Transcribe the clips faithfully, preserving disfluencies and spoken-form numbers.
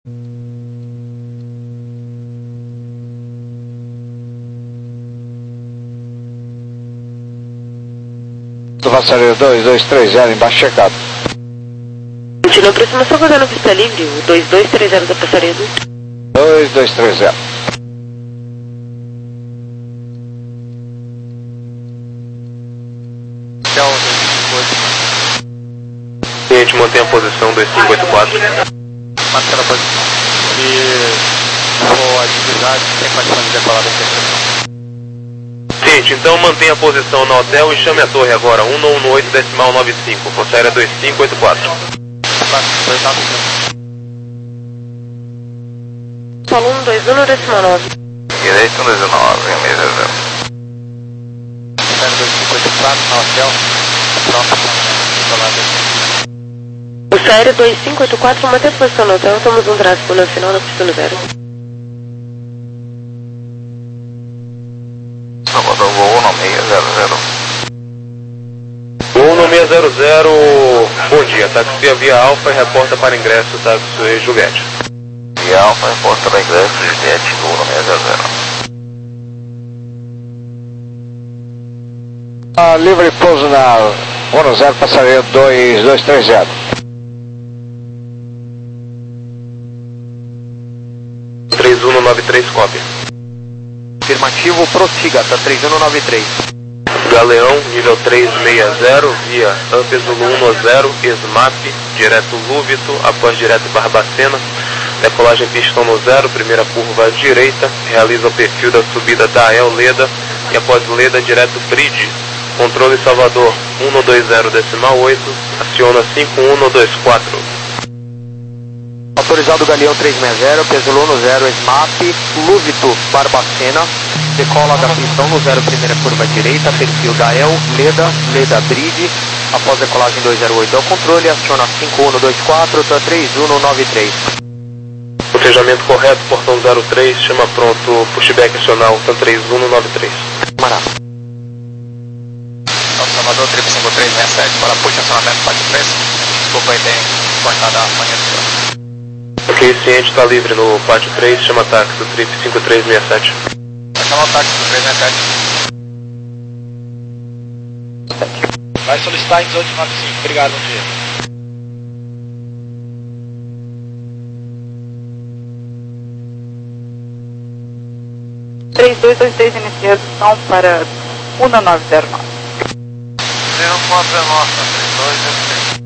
Do passageiro dois dois três zero, embaixo checado. Continua aproximação fazendo pista livre, o dois dois três zero da passaredo. dois dois três zero. Cliente mantém a posição dois cinco oito quatro. Mantém a posição. E vou atividade sem condição de decolar da interseção. Cliente, então mantenha a posição no hotel e chame a torre agora, um um oito decimal nove cinco, força aérea dois cinco oito quatro. Solo um dois um decimal nove. Direito um dois nove, um seis zero. dois cinco oito quatro no hotel. Pronto, decolada. Força aérea dois cinco oito quatro, mantém a posição no hotel, estamos um tráfego nacional na pista no zero. Salvador, voo no seis zero zero. Voo no seis zero zero, bom dia, táxi via Alfa e reporta para ingresso, táxi Juliette. Via Alfa, reporta para ingresso, Juliette, voo no seis zero zero. Ah, livre pouso na um zero, passageiro dois dois três zero. três um nove três, cópia. Afirmativo, prossiga, tá três um nove três. Galeão, nível três seis zero, via Ampes Zulu um zero, SMAP, direto Lúvito, após direto Barbacena, decolagem pistão no zero, primeira curva à direita, realiza o perfil da subida da El Leda e após Leda direto Bride, controle Salvador um dois zero decimal oito, aciona cinco um dois quatro. Autorizado Galeão três seis zero, peso um zero, SMAP, Lúvito, Barbacena, decola da pistão no zero, primeira curva à direita, perfil da El, Leda, Leda Bride, após decolagem dois zero oito ao controle, aciona cinco um dois quatro, tá três um nove três. Protejamento correto, portão zero três, chama pronto, pushback acional, tá três um nove três. Mará. Salvador, três cinco três seis sete, para push acionamento quatro três, desculpa aí, tem cortada a manhã do senhor. Ok, ciente está livre no quatro três, chama táxi do trip cinco três seis sete. Vai chamar o táxi do três seis sete. Vai solicitar em dezoito nove cinco, obrigado, bom dia. três dois dois três iniciação para um nove zero nove. zero quatro nove, três dois dois três.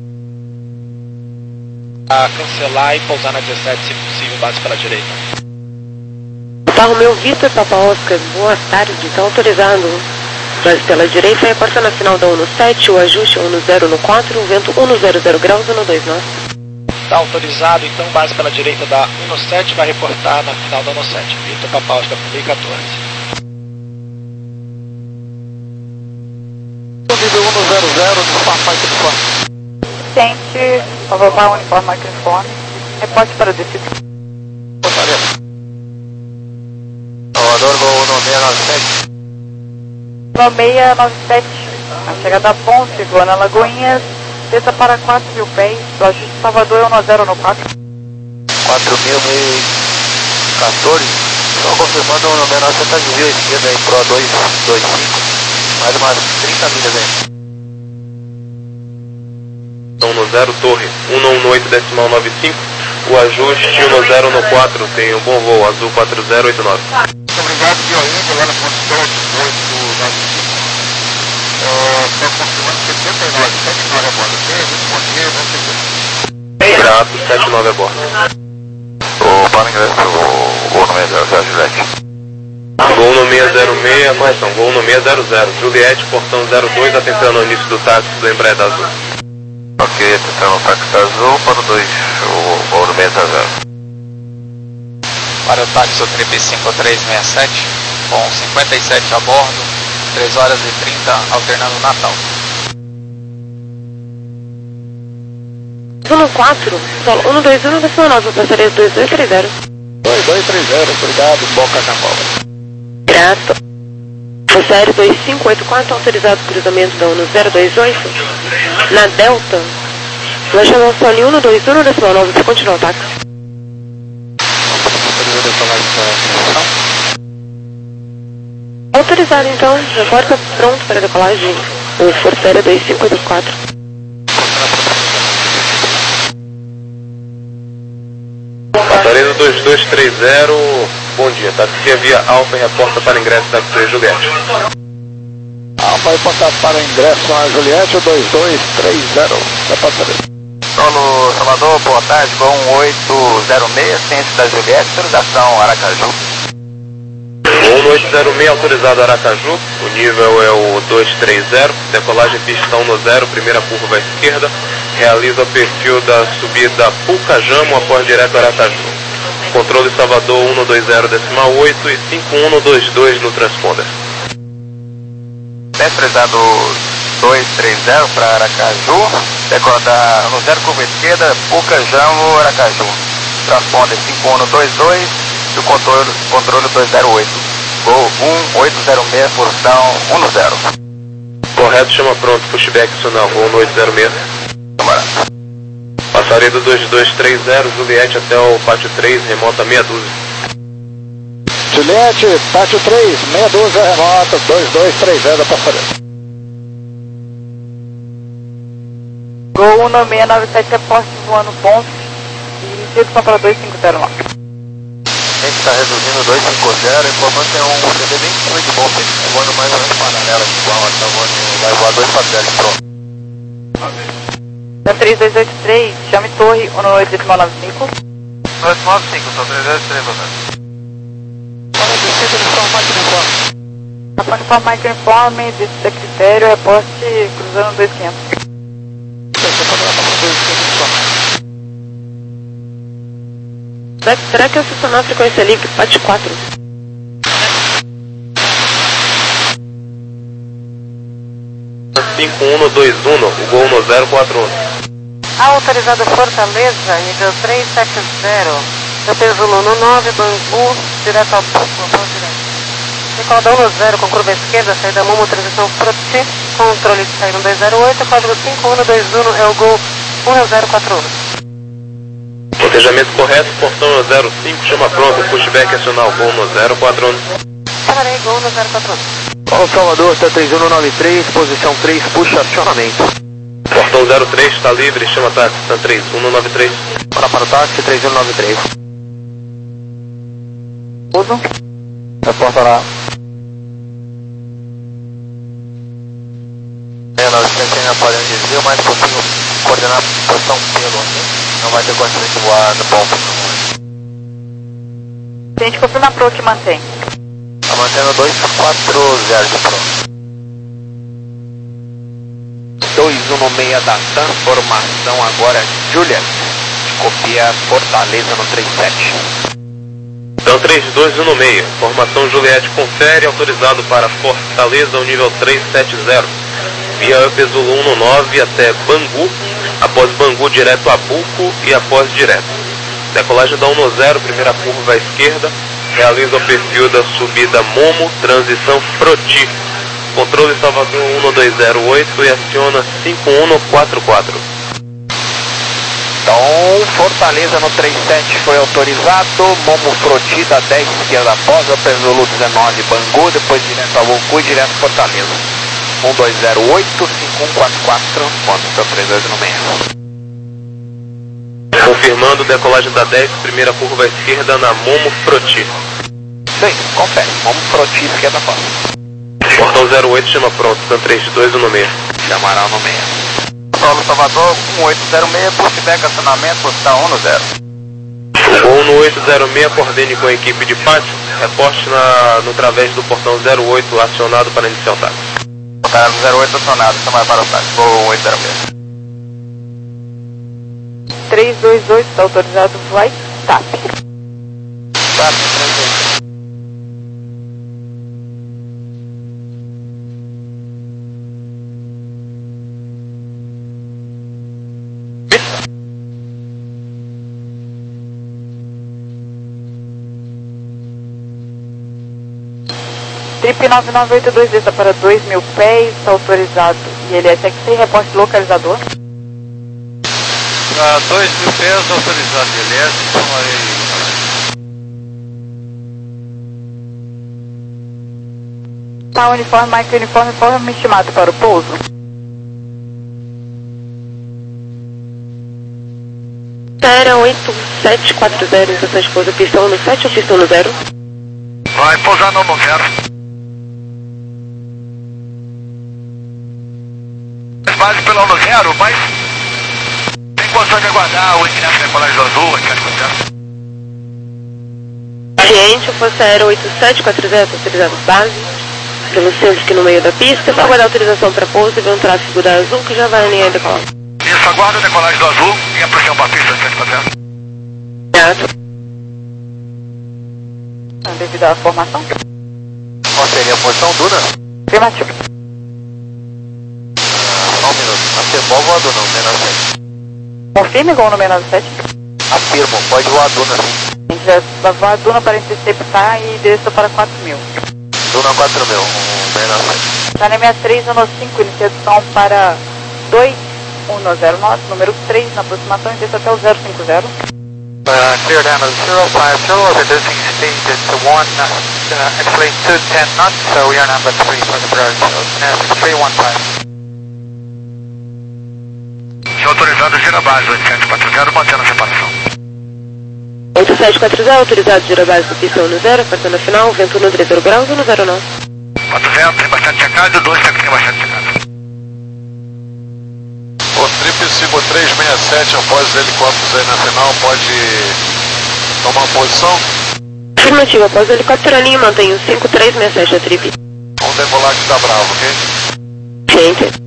A cancelar e pousar na dezessete, se possível, base pela direita. Carro meu Vitor Papa Oscar, boa tarde, está autorizado. Base pela direita, reporta na final da um sete, o ajuste um zero no quatro, vento um zero zero graus, um dois nove. Está autorizado, então base pela direita da um sete, vai reportar na final da um sete. Vitor Papa Oscar, P quatorze. Nível um zero zero, uniforme uniforme. Ciente, Salvador, uniforme microfone. Reporte para descida. Salvador, voo no seis nove sete. No seis nove sete, a chegada a Ponce, Guana Lagoinhas, desça para quatro mil pés, o ajuste Salvador um zero no quatro. quatro mil e quatorze. Só confirmando o menor você está desvio esquerda aí pro dois dois cinco. Mais umas trinta milhas aí. Então no zero, torre um um oito decimal nove cinco, o ajuste um zero no quatro, tem um bom voo, azul quatro zero oito nove. Muito obrigado, Biolinda, lá na posição dezoito nove cinco. Estou confirmando setenta e nove, sete nove a bordo, ok? Muito bom dia, vamos seguir. Grato, sete nove a bordo. O para ingresso, o no seis zero zero, Juliette. Voo no seis zero seis, correção, voo no seis zero zero, Juliette, portão zero dois, atenção no início do táxi do Embraer da Azul. Ok, atenção no táxi azul, para o dois, o voo no seis zero zero. Para o táxi do trip cinco três seis sete, com cinquenta e sete a bordo, três horas e trinta, alternando Natal. um quatro, solo um dois um decimal nove, passageiro dois dois três zero. dois dois três zero, obrigado, bom carnaval. Grato. Força aérea dois cinco oito quatro, autorizado cruzamento da um zero dois oito. Na Delta, nós chamamos Sony um dois um decimal nove, para continuar o táxi. Autorizado então, reporta pronto para decolagem. O Força Aérea dois cinco oito quatro. Passaredo dois dois três zero, bom dia, taxia via Alfa e reporta para ingresso da Taxi Juliette. Alfa, reporta para ingresso na Juliette, dois dois três zero, da passaredo. Solo Salvador, boa tarde, Gol um oito zero seis, ciência da Juliette, autorização Aracaju. Gol um oito zero seis, autorizado Aracaju, o nível é o dois três zero, decolagem pista um no zero, primeira curva à esquerda, realiza o perfil da subida Pucajamo após direto Aracaju. Controle Salvador um dois zero decimal oito e cinco um dois dois no transponder. Autorizado dois três zero para Aracaju, decola no zero curva esquerda, Pucajamo, Aracaju. Transponder cinco um dois dois e o controle, controle dois zero oito. Gol um oito zero seis, porção um no zero. Correto, chama pronto, pushback sonal, Gol um oito zero seis. Camarada. Passaredo dois dois três zero, Juliette até o pátio três, remota meia dúzia. Juliette, pátio três, meia dúzia, remota, dois dois três zero, da passaredo. Gol um nove seis nove sete, reporte voando pontos e redução para dois cinco zero nove. A gente está reduzindo dois cinco zero, informando que é um C D bem em cima de bom tempo, voando mais ou menos paralela, igual a tá voando, vai voar dois quatro pronto. Da três dois oito três, chame torre um oito decimal nove cinco. dois nove cinco, são três dois três, Para descer do uniforme microinforme. A uniforme microinforme, desce da critério, reporte cruzando dois quinhentos. Será que aciona a frequência livre? Pátio quatro. cinco um dois um, o Gol no zero quatro um. Autorizado Fortaleza, nível três sete zero. Eu peso no nove, Bangu, direto ao ponto direto. Decola um no zero com curva esquerda, saída Momo, transição Proti, controle de saída um dois zero oito, código cinco um dois um, é o Gol um zero quatro um. Protejamento correto, portão zero cinco, chama pronto, pushback acional, Gol no zero quatro um. Parei, Gol no zero quatro um. Ó, Salvador, está três um nove três, posição três, puxa acionamento. Portão zero três, está livre, chama táxi, está três um nove três. Para para o táxi, três um nove três. Uso. Reporta lá. É, nós ainda podemos desvio, mas possível coordenar a posição pelo, ok? Não vai ter condição de voar no ponto. A gente confirma pro que mantém. Está mantendo dois quatro zero de pronto. dois um seis da transformação agora, Juliette. Copia Fortaleza no três sete. Então três dois um seis, formação Juliette confere, autorizado para Fortaleza, o nível três sete zero. Via Upper Zulu um nove até Bangu, após Bangu direto a Buco e após direto. Decolagem da um zero, primeira curva à esquerda, realiza o perfil da subida Momo, transição Froti. Controle Salvador um dois zero oito e aciona cinco um quatro quatro. Então, Fortaleza no três sete foi autorizado, Momo Froti da dez esquerda após, Upper Zulu dezenove Bangu, depois direto a Buco e direto Fortaleza. um dois zero oito, cinco um quatro quatro, ponto três dois um seis. Confirmando decolagem da dez, primeira curva à esquerda na Momo Froti. Sim, confere, Momo Froti esquerda após. Portão zero oito, chama pronto, Stan três dois um seis. Chamará no seis. Solo Salvador, um oito zero seis, pushback acionamento, posição um no zero. Gol no oito zero seis, coordene com a equipe de pátio, reporte na, no través do portão zero oito acionado para iniciar o táxi. Portão zero oito acionado, chamar para o táxi, Gol um oito zero seis. três dois dois, está autorizado, vai, TAP. TAP, três dois dois. Trip nove nove oito dois está para dois mil pés, está autorizado. E ele é T X I, reporte localizador. Para dois mil pés autorizado, beleza? Então aí. Tá, uniforme, Mike, uniforme, informe estimado para o pouso. Era oito sete quatro zero, estação de pouso, pistão no sete ou pistão no zero? Vai pousar no zero. Base pela no zero, mas tem condição de aguardar o ingresso da Colégio Azul, aqui acontece. Cliente, força aérea oito sete quatro zero, autorizado base, pelo centro aqui no meio da pista, para aguardar autorização para pouso e ver um tráfego da Azul que já vai alinhar de cola. Isso, aguarda a decolagem do Azul e aproxima para a pista sete quatro zero. Certo. Devido à formação? Qual seria a posição, Duna? Afirmativo. Só um minuto. Afirmou, voa Duna, menor sete. Confirme com o número sete. Afirmo, pode voar Duna sim. A gente vai voar a Duna para interceptar e direção para quatro mil. Duna quatro mil, um menor sete. Channel sessenta e três, ano cinco, iniciação para dois um zero nove, número três, na aproximação, e desce até o zero cinco zero. Uh, clear down to zero five zero, reducing speed to one, uh, actually two ten knots, so we are number three for the approach, so Nasdaq three one five. Já autorizado, gira a base oito sete quatro zero, mantendo a separação. oito sete quatro zero, autorizado, gira básico, pistão no zero, apertando a final, vento no trinta graus ou no zero nove? quatro zero, tem bastante checado, dois tem bastante checado. O Trip cinco três seis sete, após os helicópteros aí na final, pode tomar posição? Afirmativo, após o helicóptero alinho, mantenho cinco três seis sete da Trip. Vamos decolar que tá bravo, ok? Ciente.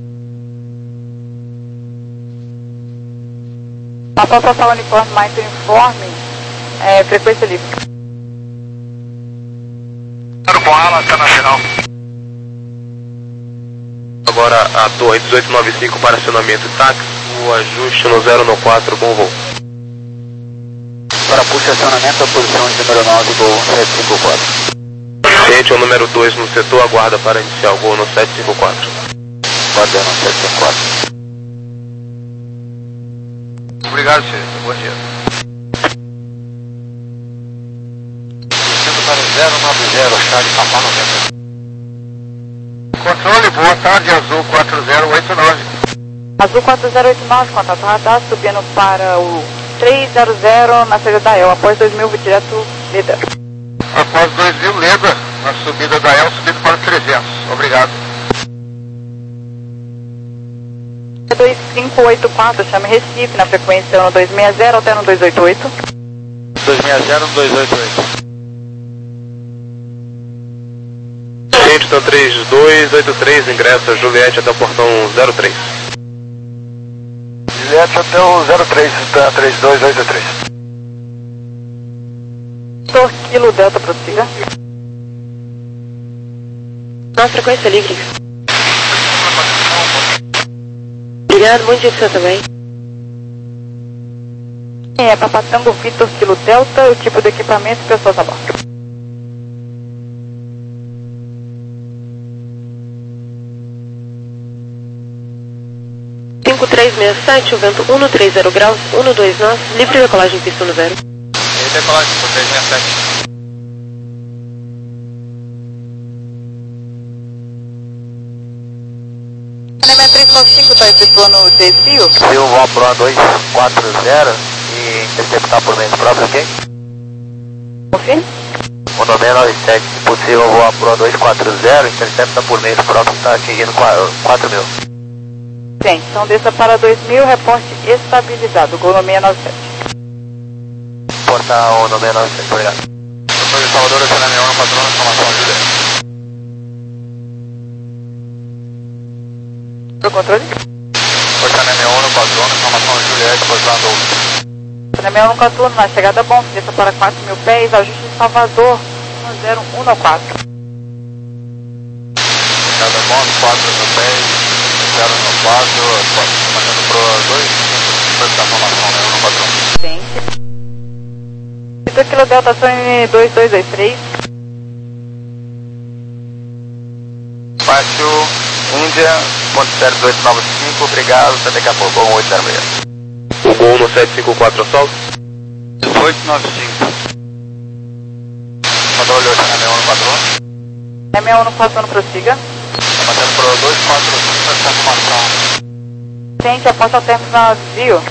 Papa Papa uniforme, Mike uniforme, é, frequência livre. Quero com ala, tá na final. Agora a torre dezoito noventa e cinco para acionamento e táxi, o ajuste no zero no quatro, bom voo. Para puxa acionamento, a posição de número nove, gol sete cinco quatro. Ciente, o número dois no setor, aguarda para iniciar o voo no sete cinco quatro. Guardando sete cinco quatro. Obrigado, senhor. Bom dia. Descendo para zero nove zero, Charlie Papa noventa. Controle, boa tarde, Azul quatro zero oito nove. Azul quatro zero oito nove, contato radar, subindo para o três zero zero na saída da E L, após dois mil, direto Leda. Após dois mil, Leda, na subida da E L, subindo para trezentos. Obrigado. dois cinco oito quatro, chame Recife, na frequência ano dois seis zero até no dois oito oito. dois seis zero, dois oito oito. Ciente, então três dois oito três, ingressa Juliette até o portão zero três. Juliette até o zero três, está três dois oito três. Por quilo Delta, prossiga. Nossa, frequência livre. Obrigado, bom dia para você também. É, Papatango Vitor Kilo Delta, o tipo de equipamento e pessoas a bordo. cinco três seis sete, o vento um três zero graus, um dois nove, livre decolagem pista no zero. E decolagem por três seis sete. três nove cinco está efetuando o desvio. Eu vou para dois quatro zero e interceptar por meio próprio, ok? Confirme? O nove nove sete, se possível, eu vou para dois quatro zero, intercepta por meio próprio, está atingindo quatro mil. Sim, então desça para dois mil, reporte estabilizado, gol no seis nove sete. Porta o nove nove sete, obrigado. Doutor de Salvador, essa é a minha hora, patrona, informação de Juliette. Pro controle? Porta na minha hora, patrona, informação de Juliette, posição doze. Cinema um quatro, na chegada bom, desça para quatro mil pés, ajuste em Salvador, um zero um quatro. Cada bom, quatro mil pés, zero no quatro, passando para dois, cinco, informação, né, no patrão. Sim. Vitor Kilo Delta, ação em dois dois dois três. Fácil, Índia, ponto zero oito nove cinco, obrigado, até daqui a pouco, um oito zero seis. O gol no sete cinco quatro, assalto. oito nove cinco. Mandou olhou essa na minha hora, patrão. C M um no quatro um, prossiga. Mantendo pro dois quatro cinco essa informação. Tente após ao término na desvio.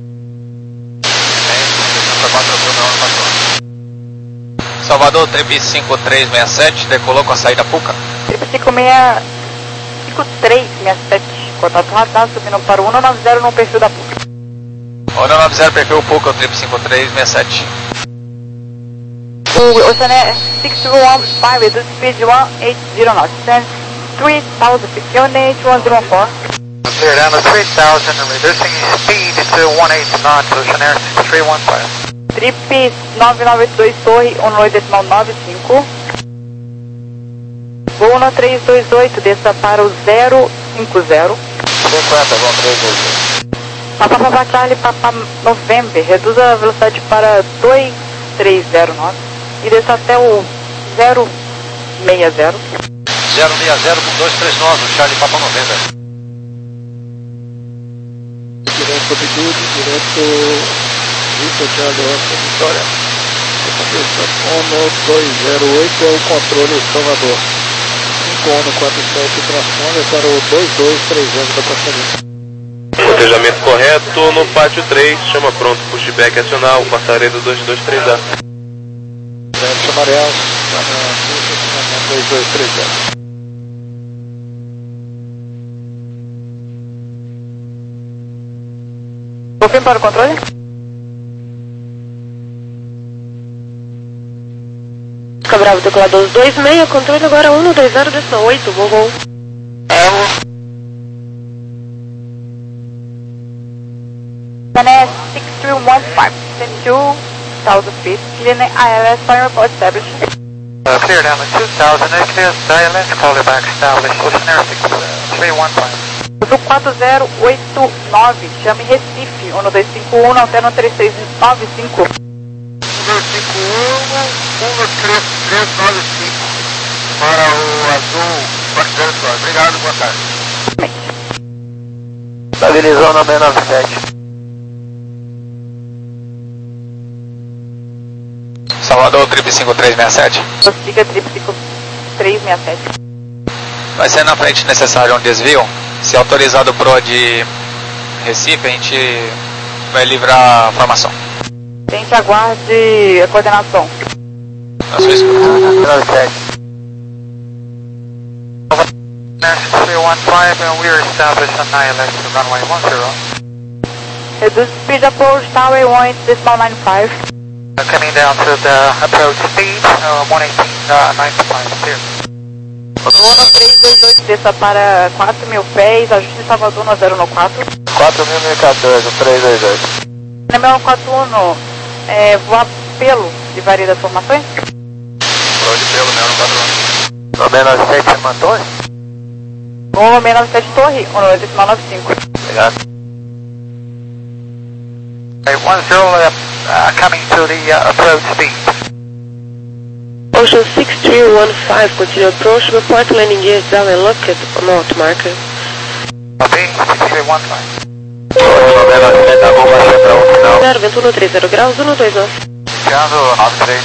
Salvador, trip cinco três seis sete, decolou com a saída Puca. Trip cinco três seis sete, contato radar, subindo para o um nove zero no perfil da Puca. um nove zero, perfil Puca, o trip cinco três seis sete. O Oceanair six two one five, reduce speed one eight zero knots, send three thousand feet, unit one zero one four. Clear down to three thousand and reducing speed to one eight knots, Oceanair six three one five. Trip nove nove oito dois, torre um nove decimal nove cinco. Voo no três dois oito, desça para o zero cinco zero. cinquenta, voo três dois oito. Papa Papa Charlie, Papa November, reduza a velocidade para dois três zero knots e desça até o zero seis zero. zero seis zero com dois três nove, Charlie Papa November. Direto altitude, direto Vitor Charlie Oscar Vitória. ONO dois zero oito é o controle Salvador. cinco ONO quatro sete transponder para o dois dois três zero da passageira. Cotejamento correto no pátio três, chama pronto, pushback acional, passaredo dois dois três A. Zero Chamarel, está na puxa, dois dois três zero. Confirme para o controle. Bravo, decolador dois seis, controle agora um dois zero, desceu oito, voo voo. Oceanair six three one five, send two thousand feet, clear I L S, fire report established. Uh, clear down to two thousand, clear I L S, call it back established, Oceanair six three one five. Voo quatro zero oito nove, chame Recife, um dois cinco um, alterno três seis nove cinco. um dois cinco um, um três três nove cinco para o azul, obrigado, boa tarde. Estabilizando B nove sete. Salvador, trip cinco três seis sete. Prossiga trip cinco três seis sete. Vai ser na frente necessário um desvio. Se autorizado o P R O de Recife, a gente vai livrar a formação. Tente aguarde a coordenação. Na sua escuta. B nove sete. six three one five and we are established on I L S runway one zero. Reduce speed approach tower one decimal nine five. Uh, coming down to the approach speed, uh, one eighteen ninety-five, clear. Voo três dois oito, desça para quatro mil pés, ajuste em Salvador no zero no quatro. quatro mil e quatorze, três dois oito. Número quatro um, é, voar pelo de varia das formações. Pro de pelo, meu, no quatro um. No B nove sete, você matou? Voo seis nove sete torre, um nove decimal nove cinco. Obrigado. Okay, one zero, uh, uh, coming to the uh, approach speed. Ocean six three one five, continue approach, report landing gears down and look at north marker. Okay, six three one five. No B nove sete, tá bom, baixou pra um final. zero, vento um três zero graus, um dois nove. Chegando nove três.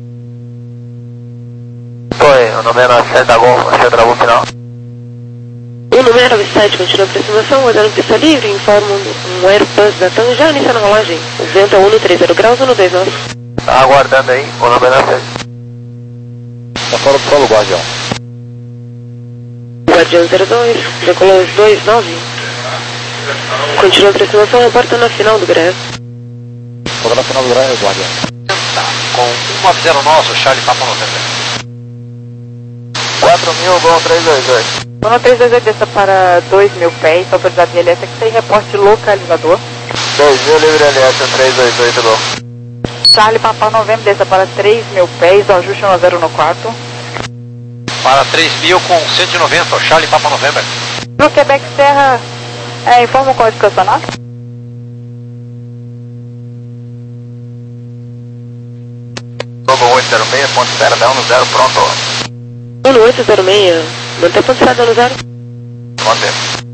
Foi, no B nove sete, tá bom, baixou pra um final. um nove sete, continua a aproximação, guardando pista livre, informa um, um Airbus da TAM já inicia na rolagem. O vento é um três zero graus, um dois nove. Tá aguardando aí, o no B nove sete. Tá fora do solo, Guardião. Guardião zero dois, decolou os dois nove. Continua a aproximação, reporta na final do G R E S. Tô na final do G R E S, Guardião. Com um nove zero nosso, Charlie Papa November. quatro mil, bom, três dois oito. Voo três dois oito, desça para dois mil pés, autorizado de L S aqui, reporte localizador. dois mil, livre L S, três dois oito, bom. Charlie Papa November, desça para três mil pés, ajuste no zero no quatro. Para três mil com cento e noventa, Charlie Papa November. No Quebec Serra, é, informa o código estacionário. Globo oito zero seis, ponto zero, um zero, pronto. um oito zero seis, mantém ponto zero no zero. Mantém.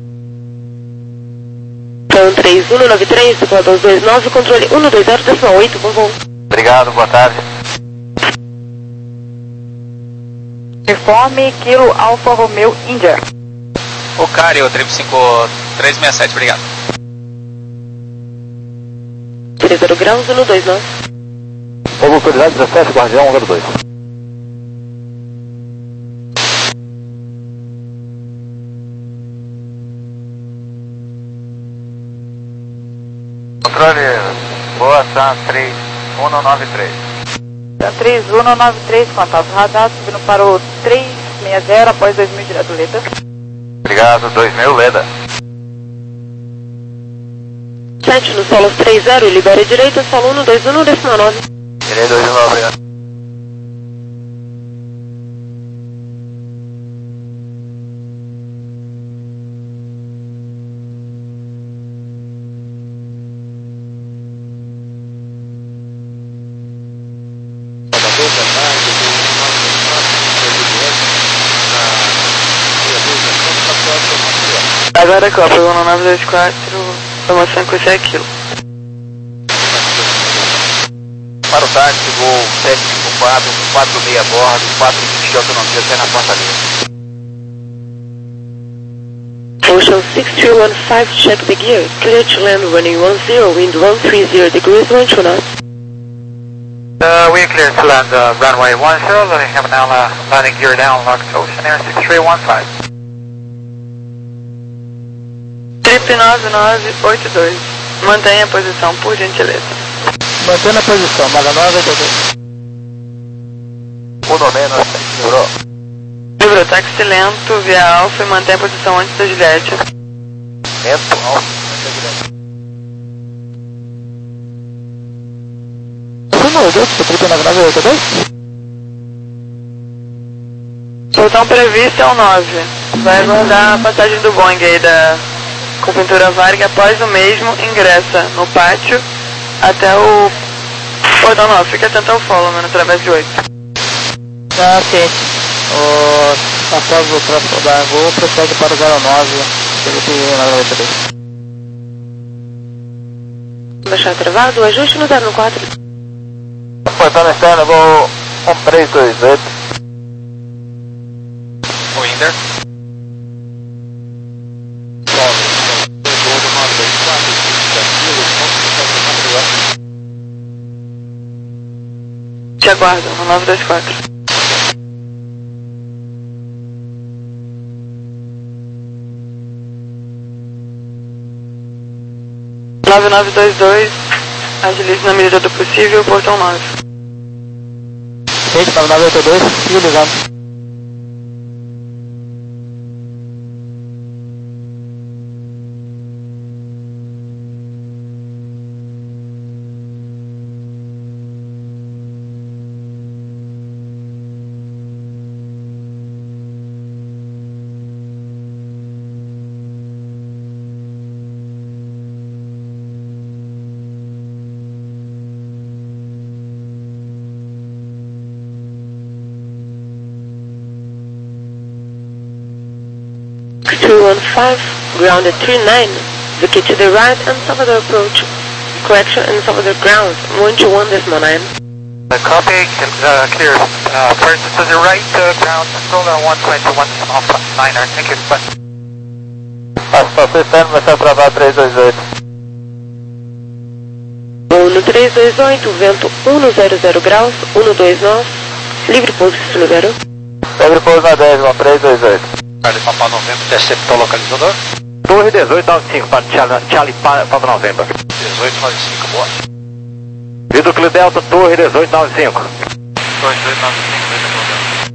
Então três um nove três, decolador dois nove, controle um dois zero, decimal oito, bom voo. Obrigado, boa tarde. Informe Kilo Alfa Romeo India. O Cario, triplo cinco três seis sete, obrigado. trinta graus, um dois nove. Fogo autoridade dezessete, Guardião um zero dois. Controle, boa, San três um nove três. San três um nove três, contato radar, subindo para o três seis zero após dois mil direto Leda. Obrigado, dois mil, Leda. sete no solo três zero, libere direita, solo um dois um, décima nove. Direi dois mil, obrigado. Agora Copa, um nove dois quatro, formação com esse aquilo. Para o táxi, voo sete cinco quatro, quatro seis a bordo, quatro vinte de autonomia, sai na porta livre. Ocean six three one five, check the gear. Clear to land running one zero, wind one three zero degrees, one two knots. Uh, we are clear to land uh, runway one zero, letting have now uh, landing gear down, locked Ocean Air six three one five. Trip nove nove oito dois. Mantenha a posição, por gentileza. Mantendo a posição, Maga nove oito dois. Uno menos, livrou. Livrou, táxi lento, via Alfa e mantenha a posição antes da Juliette. Lento, Alfa, antes da Juliette. Meu Deus, trip nove nove oito dois? Soltão previsto é o nove. Vai aguardar a passagem do Boeing aí da... com pintura Varga, após o mesmo, ingressa no pátio até o portão nove. Fica atento ao follow, mano, através de oito. Ah, ok. O... Após o tráfego da Gol, prossegue para o zero nove, Felipe nove oito dois. Baixar travado, ajuste no zero quatro. Portão externo, vou um três dois oito. Winder. Te aguardo, no nove dois quatro. nove nove dois dois, agilize na medida do possível, portão nove. Rede nove nove oito dois, finalizando. three one five, ground at three nine, vacate to the right and Salvador approach. Correction and Salvador ground, one two one decimal nine. Uh, copy, uh, clear. Uh, first to the right, uh, ground, controller one twenty-one decimal nine, thank you. Estação externa, vai ser travado três dois oito. Voo no três dois oito, vento um zero zero graus, um dois nove, livre pouso no zero. Livre pouso na dez, três dois oito. Charlie Papa November, interceptou localizador. Torre dezoito nove cinco, para Charlie Papa November. dezoito nove cinco, boa. Vido Clio Delta, Torre dezoito nove cinco. Torre dezoito nove cinco, dois November.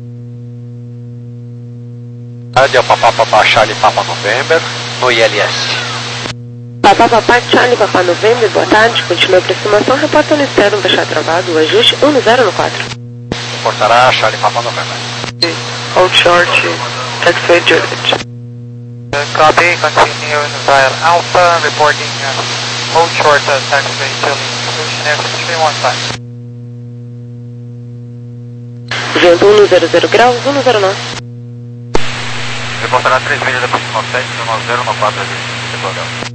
Rádio Papa Papa Charlie Papa November, no I L S. Papa Papa Charlie Papa November, boa tarde, continua a aproximação, reporta no externo, baixar travado, ajuste um zero no quatro. Reportará Charlie Papa November. Hold short, taxiway Juliet. Uh, copy, continue via Alpha, reporting uh, hold short uh, taxiway Juliet, Ocean Air six three one five. Vento um zero zero graus, um zero nove. Reportará três milhas depois do nove sete, nove zero no quatro ali, setor Delta.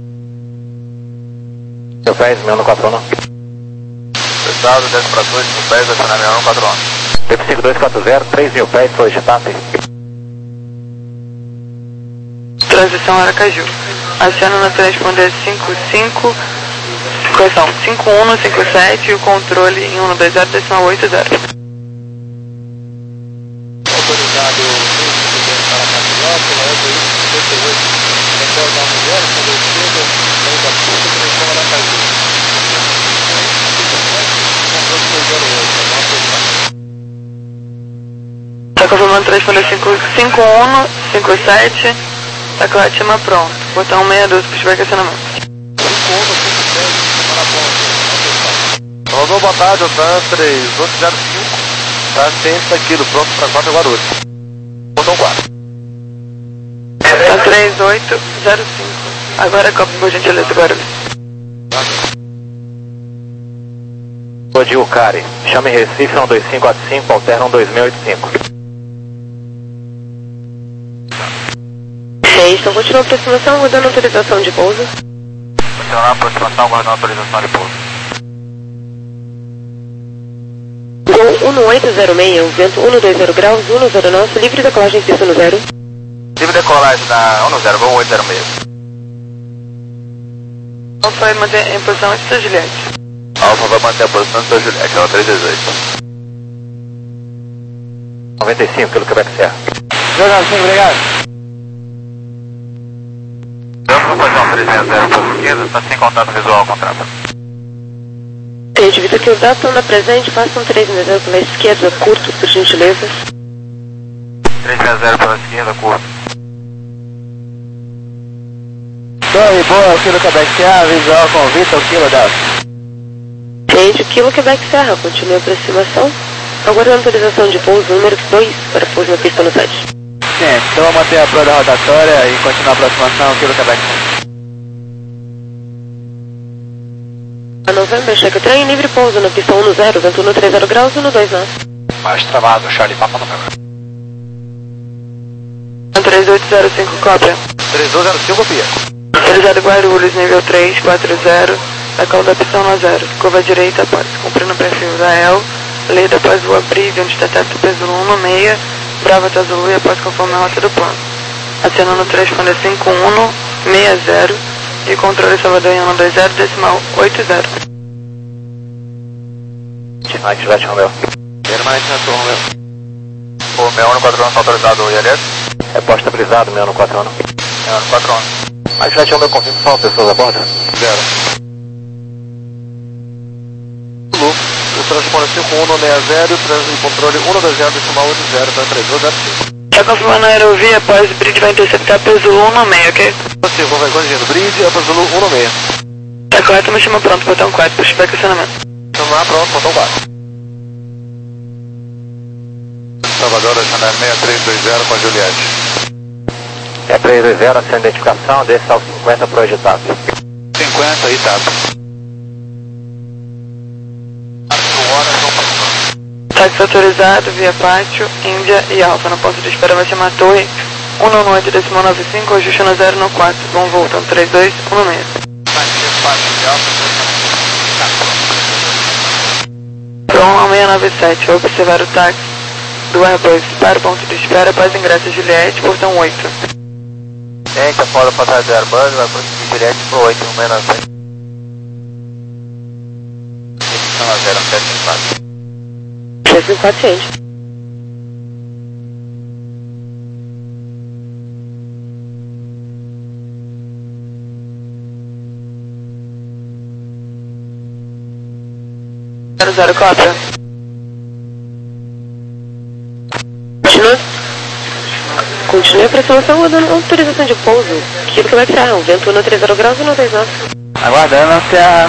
Seu Pés, meu no quatro um. Pesado, dez para dois, seu Pés, acionar meu no quatro um. Tempo cinco dois quatro zero, três mil pés, hoje, tá? Transição Aracaju. Aciona no transponder cinco cinco, correção, cinco um cinco sete e o controle em um dois zero decimal oito zero. Autorizado para a Capiópola, é dois cinquenta e oito, Hotel da Mulher, quando eu chego, aí da puta, transição Aracaju. Tá confirmando transponder cinco um cinco sete, tá com a atima pronto. Botão meia dúzia, pushback acionamento. Rodou, boa tarde, o TAN três oito zero cinco, tá cem quilos, pronto para quatro Guarulhos. Botão quatro. Tá três oito zero cinco. Agora copy, por gentileza, Guarulhos. Odil Cari, chame Recife um dois cinco quatro cinco, alterna um dois seis oito cinco. seis, então continua a aproximação, aguardando autorização de pouso. Continuar a aproximação, aguardando autorização de pouso. Gol um oito zero seis, vento um dois zero graus, um zero nove, livre decolagem pista no zero. Livre decolagem da um zero, voo oito zero seis. Alfa vai manter em posição antes da Juliette. Alfa vai manter a posição da Juliette, é o três dezoito. noventa e cinco, pelo Quebec Serra. Jogado, sim, obrigado. Vamos fazer um três zero para a esquerda, está sem contato visual com o contrato. Gente, visto que os dados estão na presente, façam três zero pela esquerda, curto, por gentileza. três zero pela esquerda, curto. Torre boa, o Kilo Quebec Serra, visual com Vitor, Kilo Delta. Gente, Kilo Quebec Serra, continue a aproximação, aguardando autorização de pouso número dois para pouso na pista no site. Sim, então vou manter a proa da rotatória e continuar a aproximação, Kilo Quebec Serra. A November, checa trem, livre pouso na pista um zero, vento um três zero graus, um dois nove. Mais travado, Charlie Papa November. três oito zero cinco, cópia. três dois zero cinco, copia. Autorizado Guarulhos, nível três quatro zero, decola da pista um zero. Curva direita após cumprindo o perfil da E L, leda após o abrigo, onde detecta o peso um seis, Brava Tazulu e após conforme a rota do plano. Acionando o transponder cinco um seis zero e controle Salvador em um dois zero decimal oito zero. Night Juliette Romeo. Permanente na torre, Romeo. O meu um quatro um está autorizado, o I L S? É pós estabilizado, meu um quatro um. Meu um quatro um. Night Juliette Romeo, confirma só pessoas a bordo. Zero. O transponder cinco um seis zero e o controle um dois zero decimal oito zero, tá três dois zero cinco. Tá confirmando a aerovia, após o bridge vai interceptar peso um seis, ok? Você vai corrigindo bridge, é para Zulu um seis. Tá correto, me chama pronto, botão quatro, pushback acionamento. Chamar pronto, botão quatro. Salvador, Janela seis três dois zero com a Juliette. É três dois zero, sem identificação, desce ao cinquenta pro Editap. cinquenta, Itap. Táxi autorizado, via pátio, Índia e Alfa. No ponto de espera vai chamar torre um nove oito decimal nove cinco, ajuste no zero no quatro. Vão voltando três dois um seis. Prom seis nove sete, vai observar o táxi do Airbus para o ponto de espera após ingresso Juliette, portão oito. Gente, após a passagem do Airbus, vai prosseguir Juliette pro oito, um seis nove sete. Edição a zero, sete cinco quatro. sete cinco quatro, gente. zero zero, cópia. Continua. Continue a aproximação, dando autorização de pouso. Kilo Quebec Serra, um vento um três zero graus, um dois nove. Aguardando a Serra.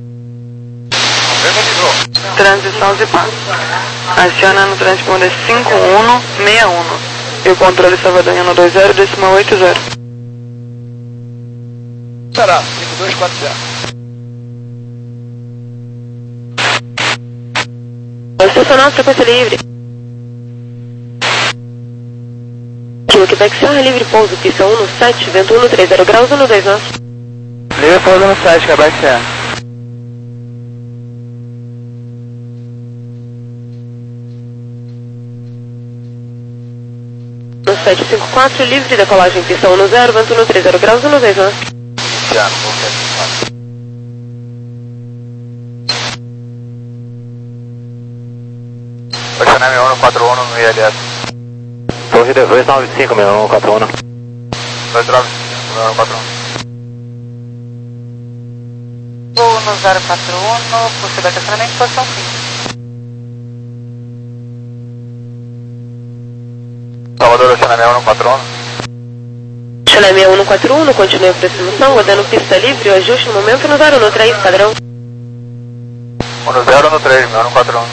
Transição Zipar. Aciona no transponder cinco um seis um e o controle Salvador em um dois zero decimal oito zero. Será, cinco dois quatro zero. Vai estacionar, frequência livre. Kilo Quebec Serra, livre pouso, pista um sete, vento um três zero graus, um dois nove. Livre pouso no sete, Quebec Serra. sete cinco quatro, livre, decolagem pista um no zero, vento no trinta graus, um no dois nove. Iniciando, voo sete cinco quatro. Oceanami um quatro um no I L S. Torre dois nove cinco, meu um quatro um. dois nove cinco, um quatro um. Voo no zero quatro um, possível estacionamento, posição cinco. Salvador, Oceanami um quatro um. Oceanami um quatro um, continue a aproximação, rodando pista livre, o ajuste no momento no zero no três, padrão. um no zero no três, meu um quatro um.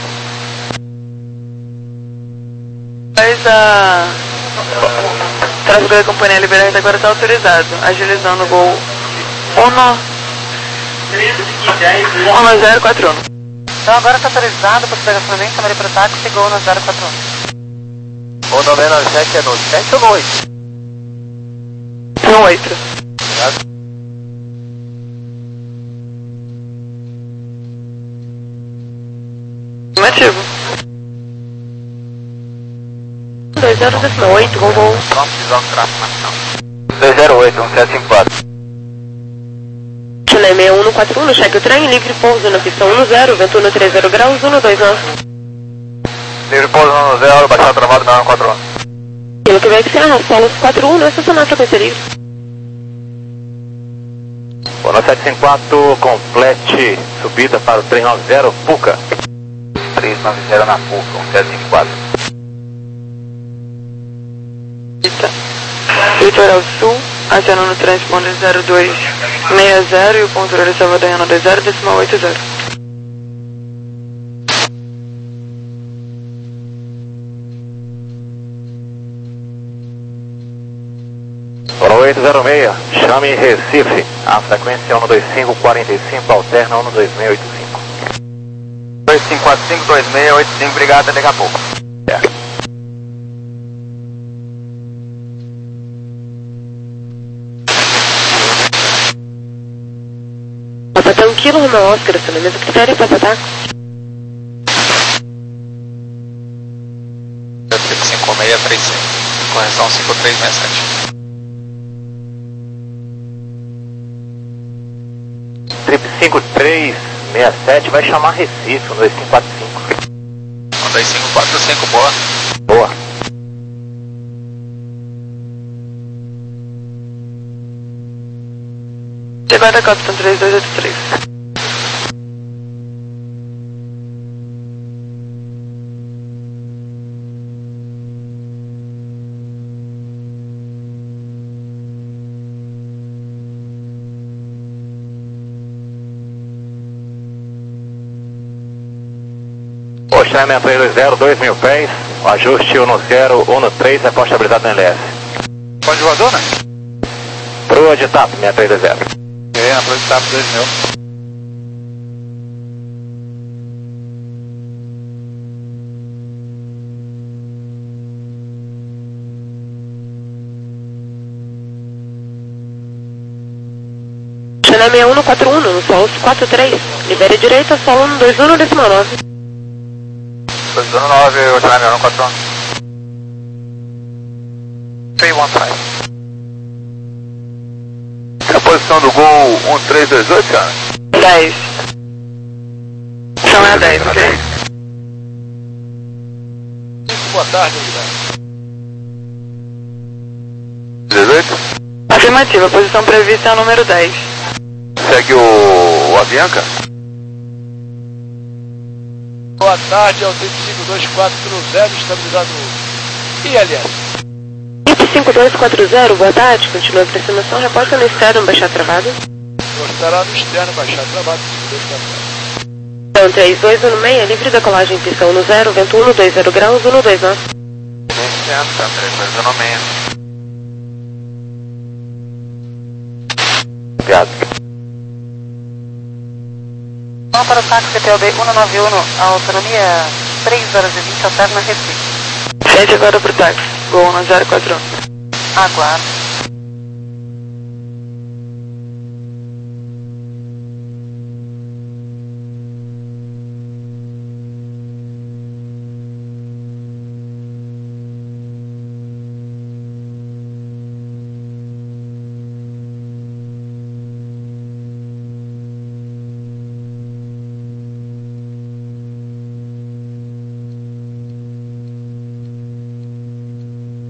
Mas a... O tráfego da companhia Liberata agora está autorizado, agilizando o gol um zero quatro um. Então agora está autorizado para o estacionamento, Maria para o táxi, gol no zero quatro um. O nove nove sete é no sete ou no oito? No oito. Afirmativo. dois zero oito, gol gol. Pronto, visão de tráfego nacional. dois zero oito, um sete cinco quatro. Oceanami um quatro um, cheque o trem, livre pouso na pista um no zero, vento no trinta graus, um no dois nove. Livre pouso um no zero, baixar travado, meu um quatro um. Pelo que vai que Serra, Solos quatro um, não estacionar a frequência livre. Boa sete cinco quatro, complete subida para o três nove zero, Puca. três nove zero na Puca, um sete cinco quatro. Eita. Litoral Sul, acionando o transponder zero dois seis zero e o controle Salvador dois zero, decimal oito zero. oito zero seis, chame Recife, a frequência é um dois cinco quatro cinco, alterna um dois seis oito cinco. dois cinco quatro cinco, dois seis oito cinco, obrigado, até daqui a pouco. É. Papatão Kilo, Romeu Oscar, estacionamento critério, Papatá. cinco seis três cinco, correção cinco três seis sete. Trip cinco três seis sete vai chamar Recife, um dois cinco quatro cinco. um dois cinco quatro cinco, boa. Boa. Segunda Capitão três dois oito três. Oceanami três dois zero, dois mil pés, o ajuste um no zero, um no três, é estabilizado no L S. Pode voador, né? Proa de TAP, seis três zero. É, na proa de TAP dois mil. Oceanami um quatro um, no Solos quatro três, libere direita, solo um dois um no decimal nove. dois um nove, Oceanami um quatro um. três um cinco. A posição do gol um três dois oito, cara? dez. São é dez, ok? Boa tarde, dezoito? Afirmativa, posição prevista é a número dez. Segue o, o Avianca? Boa tarde, é o três cinco dois quatro zero, estabilizado I L S. três cinco dois quatro zero, boa tarde, continua a aproximação, reporta no externo, baixar travado. Estará no externo, baixar travado, cinco dois quatro zero. Então, três dois um seis, livre decolagem, pista um no zero, vento um no dois zero graus, um no dois nove. Licença, três dois um seis. Obrigado. Vamos para o táxi C P O B um nove um, autonomia três horas e vinte, alterna Recife. Frente agora pro táxi, gol um zero quatro um. Aguardo.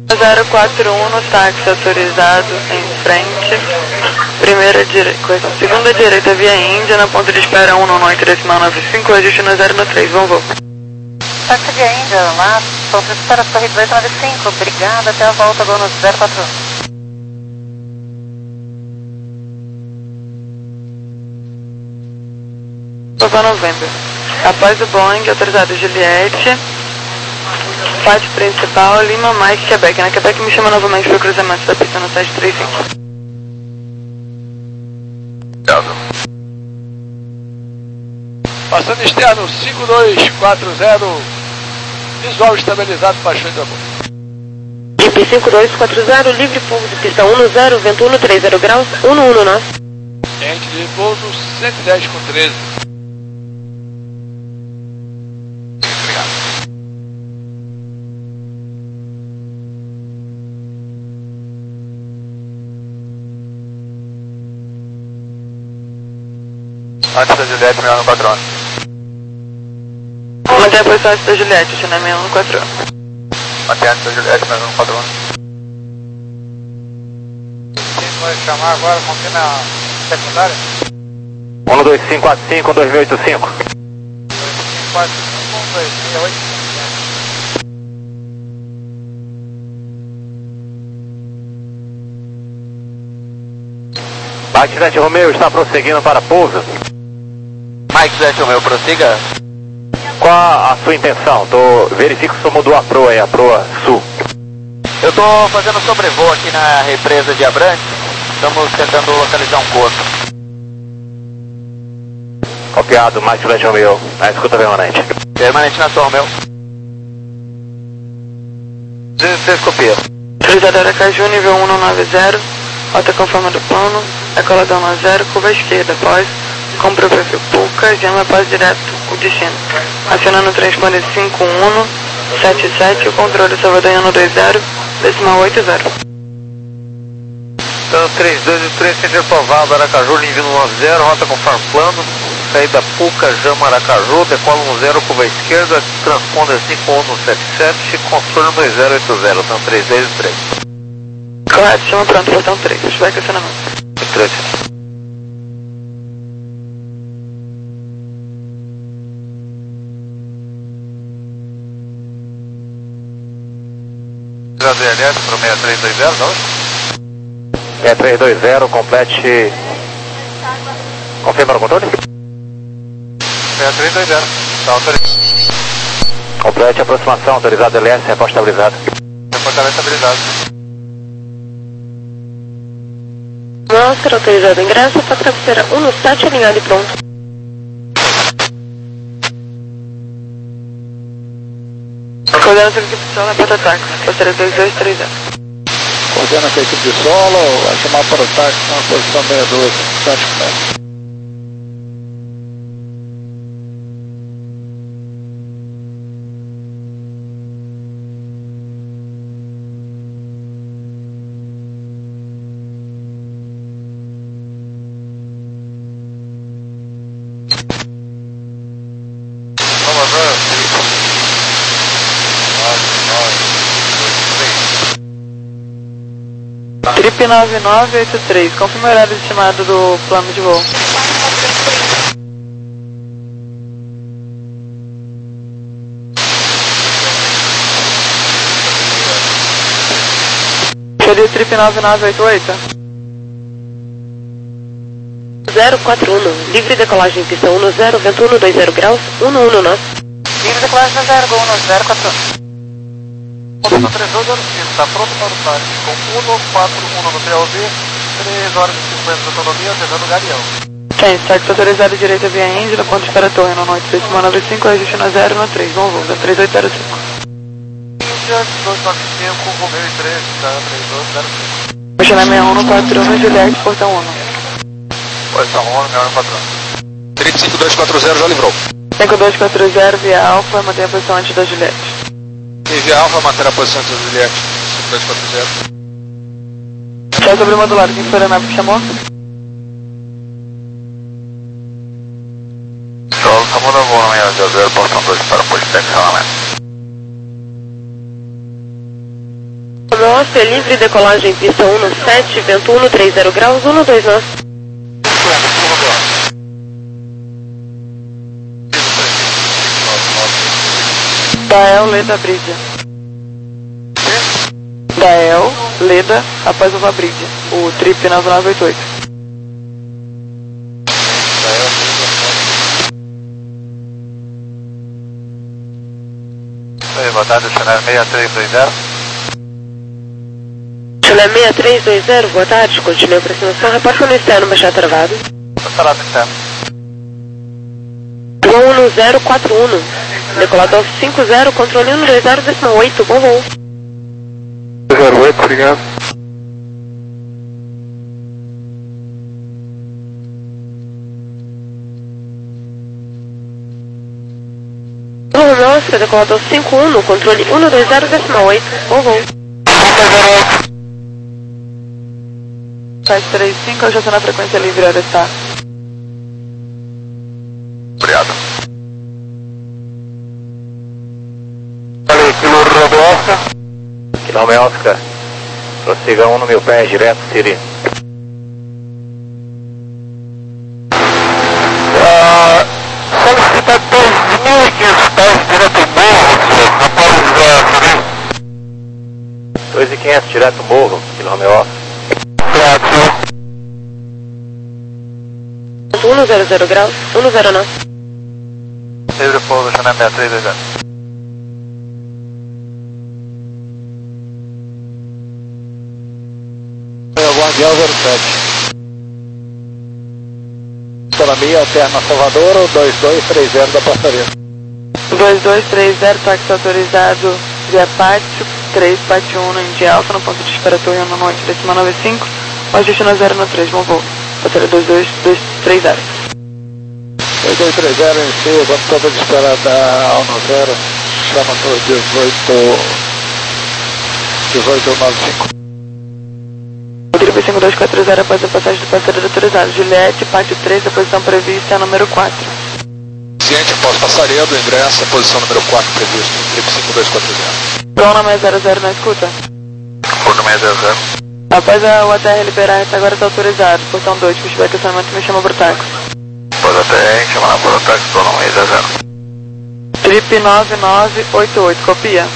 zero quatro um no táxi autorizado em frente. Primeira direita, segunda direita via Índia, na ponta de espera um no oito decimal nove cinco, ajuste no zero no três, vamos voo. Táxi via Índia, lá, ponto de espera corrida oito nove cinco, obrigada, até a volta do ano zero quatro um. Papa November. Após o Boeing, autorizado Juliette, pátio principal, Lima, Mike, Quebec. Na Quebec me chama novamente para o cruzamento da pista no sete três cinco. Passando externo cinco dois quatro zero, visual estabilizado, baixou de amor. I P cinco dois quatro zero, livre pouso de pista um no zero, vento um no trinta graus, um no um no nove. Ente de pouso cento e dez com treze. Antes da Juliette, melhor no quatro um. Mantém a posição antes da Juliette, China seis um quatro um. Mantém antes da Juliette, melhor no quatro um. Quem vai chamar agora, mantém na secundária? um dois cinco quatro cinco, um dois mil e oitenta e cinco. dois cinco quatro cinco, um dois seis oito cinco. Mike sete Romeo está prosseguindo para pouso. Mike sete Romeo, prossiga. Qual a sua intenção? Tô, verifico se mudou a proa aí, a proa sul. Eu estou fazendo sobrevoo aqui na represa de Abrantes. Estamos tentando localizar um corpo. Copiado, Mike sete Romeo. Na escuta permanente. Permanente na sua, meu. dezesseis copia. Autorizado Aracaju, nível um no nove zero. Rota conforme do plano. Decoladão no zero, curva esquerda. Após, compra o perfil Puca, gema após direto o destino. Acionando o transponder cinco um sete sete, o controle Salvador um dois zero, decimal oito zero. Então, três dois e três, sentido Povado, Aracaju, nível nove zero, rota conforme plano. Saída Puca, Jama, Aracaju, decola um zero, curva esquerda, transponder cinco um sete sete, controle dois zero oito zero, então três dois e três. Correto, chama pronto, portão três, vai com acionamento. três. D L S para seis três dois zero, não? seis três dois zero, complete. Confirma no controle? seis três dois zero, está autorizado. Complete aproximação, autorizado L S, repórter estabilizado. Reportamento estabilizado. Master autorizado ingresso, para travesseira um no sete, alinhado e pronto. Coordenando a equipe de solo, para táxi, passaria dois dois três zero. Coordena com a equipe de solo, vai chamar para o táxi na posição sessenta e dois, sete começa. Trip nove nove oito três, confirma o horário estimado do plano de voo. Seria Trip nove nove oito oito? zero quatro um, livre decolagem em pista um no zero, vento um no dois zero graus, um no um no nove. Livre decolagem no zero, gol no zero quatro um. Conta três dois zero cinco, está pronto para o táxi com um quatro um no T L B, três horas e cinquenta de autonomia, descendo Galeão. Tem, táxi autorizado direita via Índia, ponto de espera torre no oito decimal nove cinco, ajuste no zero no três, vamos voo, três oito zero cinco. Índia, dois nove cinco, Romeu e três, tá, três dois zero cinco. China seis um no quatro um, Juliette, portão um. Posição um, melhor no quatro um. Trip cinco dois quatro zero já livrou. cinco dois quatro zero via Alfa, mantém a posição antes da Juliette. E via Alfa, manter a posição antes da Juliette. cinco dois quatro zero. Já sobre o modular, quem foi a nave que chamou? Solo, estamos no voo no seis zero, posição dois para o posto de seccionamento. é livre, decolagem pista um no sete, vento um no trinta graus, um no dois nós. Dael, Leda, Brígia. Dael, Leda, após o Brígia. O trip nove nove oito oito. Oi, boa tarde, Chanel seis três dois zero. Chanel seis três dois zero, boa tarde, continue a aproximação, reporta no externo, baixar travado. Instalado externo. um no zero quatro um, decolador cinco zero, controle um dois zero decimal oito, bom voo. zero oito, obrigado. Nossa, decolador cinco um no controle um dois zero decimal oito, bom voo. sete três cinco, ajusta na frequência livre, hora está. Obrigado. Falei, quilo Romeo Oscar. Quilo Romeo Oscar. Prossiga um no mil pés, direto, Siri. Ah, solicita dois mil e quinhentos pés direto morro, senhor. Após Siri. dois mil e quinhentos direto morro, Quilo Romeo Oscar. Obrigado, senhor. um no zero zero graus, um no zero nove. Livre pouso, Chanel seis três dois zero. Guardião zero sete. Economia alterna Salvador ou dois dois três zero da passaria. dois dois três zero, táxi autorizado via Pátio, três Pátio um no Indy Alfa, no ponto de espera Torre um no noite, décima nove cinco, o ajuste no zero no três, bom voo. Passaria dois dois três zero. dois dois três zero em si, quando toda de espera da A um no zero, chama por dezoito, dezoito nove cinco. Triple cinco dois quatro zero após a passagem do passageiro autorizado. Juliette, Pátio três, a posição prevista é a número quatro. Ciente após passaredo, ingresso, a posição número quatro previsto. Triple cinco dois quatro zero. Pronome zero zero na escuta. Pronome zero zero. Após a U A T R liberar, essa agora está autorizado. Portão dois, pushback acionamento, me chama por táxi. Após a T R, chama na por táxi, pronome zero zero. Trip nove nove oito oito, copia.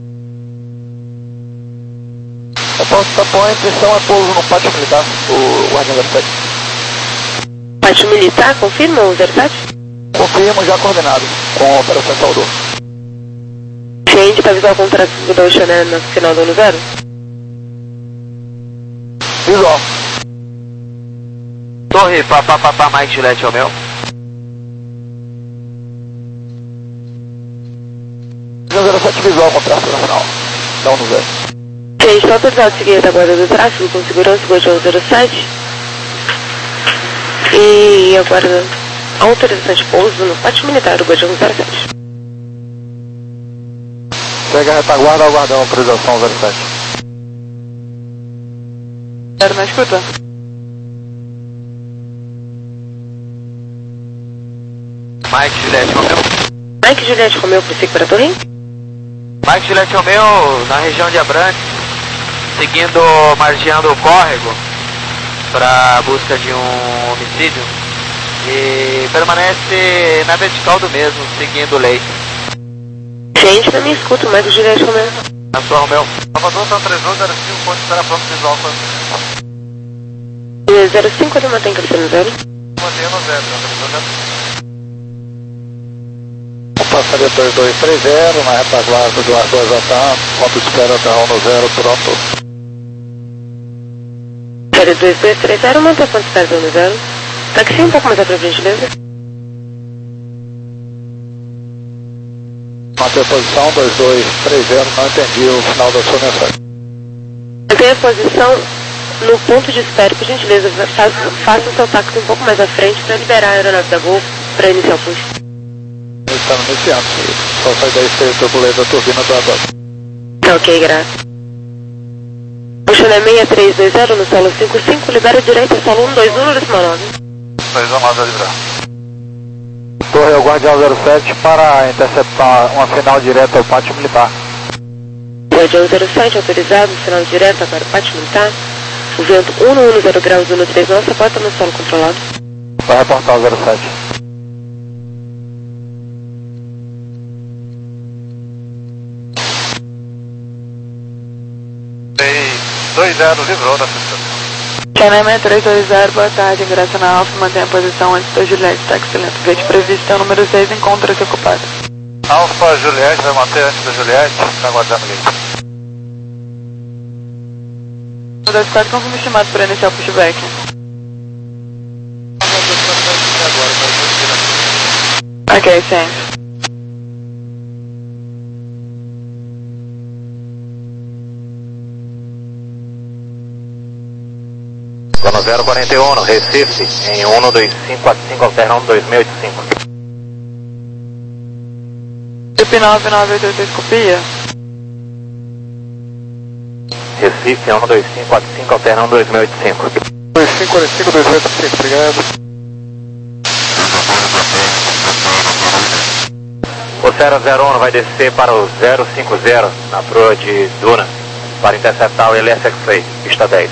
Após o tapão, a impressão é pouso no pátio militar, o Guardião zero sete. Pátio militar, confirma o zero sete? Confirmo já coordenado, com a operação Salvador. Ciente para avisar o contrato do Chanel no final do ano zero? Visual. Torre, papá, papá, Mike Juliette Romeo. zero sete visual, contrato no final. Não no zero. Ciente, está autorizado a seguir a retaguarda do tráfego com segurança Guardião zero sete. E aguarda autorização de pouso no pátio militar do Guardião zero sete. Segue a retaguarda, aguardando a autorização zero sete. Zero na escuta. Mike Juliette Romeo. Mike Juliette Romeo, prossiga para a torre. Mike Juliette Romeo, na região de Abrantes, seguindo, margeando o córrego para busca de um homicídio e permanece na vertical do mesmo, seguindo lei. Ciente, na minha escuta, Mike Juliette Romeo. Na sua, Romeo. Salvador, São três dois zero cinco, ponto espera pronto visual. zero cinco, ele mantém crescendo zero. Mantém no zero, zero. Passaria dois dois três zero, na retaguarda do ar dois J, ponto de espera da um no zero, pronto. Série dois dois três zero, mantém a ponto de espera do ano zero. Táxi um pouco mais à frente, gentileza. Manter a posição dois dois três zero, não entendi o final da sua mensagem. Mantém a posição no ponto de espera, por gentileza, faça, faça o seu táxi um pouco mais à frente para liberar a aeronave da Gol para iniciar o push. Estamos iniciando, só sai daí se turbulência da turbina do Adolfo. Ok, graças. O Chanel seis três dois zero no solo cinco cinco, libera direita, solo um dois um no décimo nove. dois um nove a livrar. Torre ao Guardião zero sete para interceptar uma final direta ao pátio militar. Guardião zero sete, autorizado, sinal direto para o pátio militar. O vento um um zero graus, um três, nossa porta no solo controlado. Vai reportar o zero sete. dois zero, livrou da sustentação. China três dois zero, boa tarde, ingressa na Alfa, mantém a posição antes da Juliette, táxi lento. Gate previsto é o número seis, encontra-se ocupado. Alfa Juliette, vai manter antes da Juliette, está aguardando o gate. O dois quatro, confirma o estimado para iniciar o pushback. Ok, sim. Zona zero quarenta e um, Recife, em um dois cinco quatro cinco, alterna um dois seis oito cinco. Trip nove nove oito oito, copia. Recife, um dois cinco quatro cinco, alterna um dois seis oito cinco. dois cinco quatro cinco, dois oito cinco, obrigado. O zero zero um vai descer para o zero cinco zero, na proa de Duna, para interceptar o L S X-Ray, pista dez.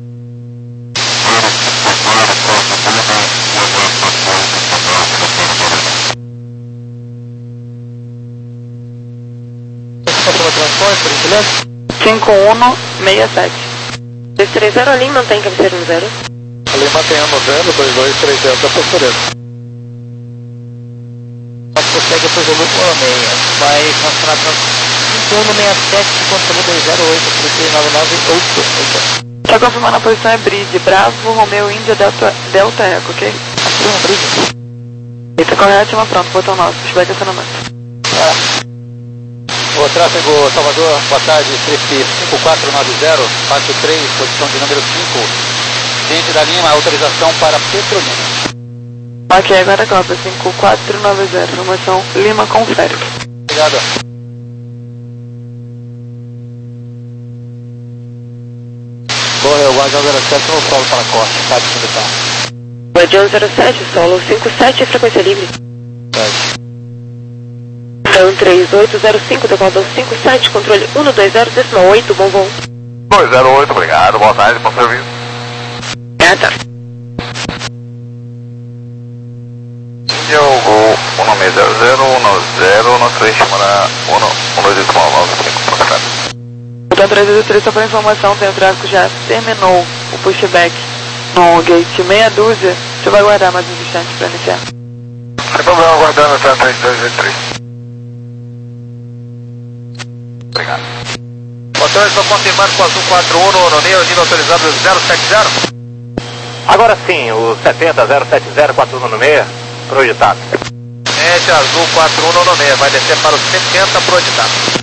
cinco um seis sete. dois três zero, ali mantém cabeceira no zero. Ali mantendo no zero, dois dois três zero da postura. Consegue fazer o lucro meia. Vai funcionar para cinco um seis sete, controle dois zero oito, três nove nove oito oito. Só confirmando a posição é Bridge, Bravo, Romeo, Índia, Delta, Delta Eco, ok? Afirma, Bridge. Eita, correto, cima pronto, botão nosso, pushback acionamento. Ah. O tráfego Salvador, boa tarde, trip cinco quatro nove zero, pátio três, posição de número cinco. Ciente da Lima, autorização para Petrolina. Ok, agora cópia cinco quatro nove zero, informação Lima confere. Obrigado. Correu, Guardião zero sete no solo para corte, táxi militar. Guardião zero sete, solo cinco sete, frequência livre. sete. Então três oito zero cinco, decola cinco sete, controle um dois zero, decimal oito, bom voo. dois zero oito, obrigado, boa tarde, bom serviço. Ah, tá. Índia, o gol um nove zero zero, um zero, no três, chamada um dois oito nove cinco. Então três oito três, só para informação, tem o tráfego já terminou o pushback no gate meia dúzia. Você vai aguardar mais um instante para iniciar. Sem problema, aguardando até três dois oito três. Obrigado. Hotel, estou confirmando com o Azul quatro um no nível nível autorizado zero sete zero. Agora sim, o setenta zero sete zero quatro um no meia, projetado. Esse Azul quatro um no meia, vai descer para o setenta projetado.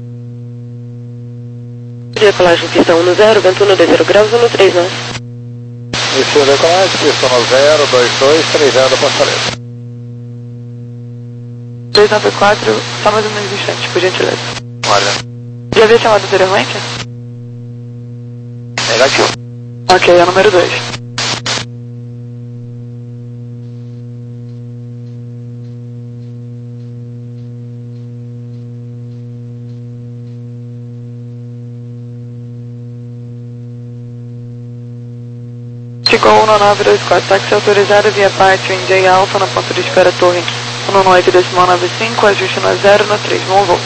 Decolagem pista um zero, vento um dois zero graus, um três, nós. Iniciou decolagem, pista um zero, dois dois três zero da Fortaleza. três nove quatro, só mais um instante, por gentileza. Olha. Já havia chamado anteriormente? Negativo. Ok, é o número dois. Chico um nove dois quatro, táxi autorizado via pátio India Alpha na ponta de espera torre um oito decimal nove cinco, ajuste no zero no três, bom voo.